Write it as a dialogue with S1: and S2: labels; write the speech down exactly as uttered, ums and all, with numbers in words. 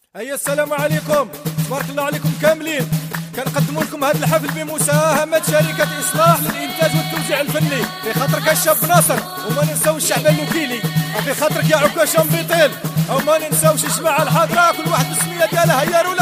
S1: أي السلام عليكم، تبارك الله عليكم كاملين. كنقدموا لكم هذا الحفل بمساهمة شركة إصلاح للإنتاج والتوزيع الفني، في خاطرك الشاب ناصر، وما ننساو الشعب اللوكيلي، وفي خاطرك يا عكاشة مبيطيل، وما ننساوش الجماعة الحاضرة كل واحد بالسمية ديالها. هيا رولا.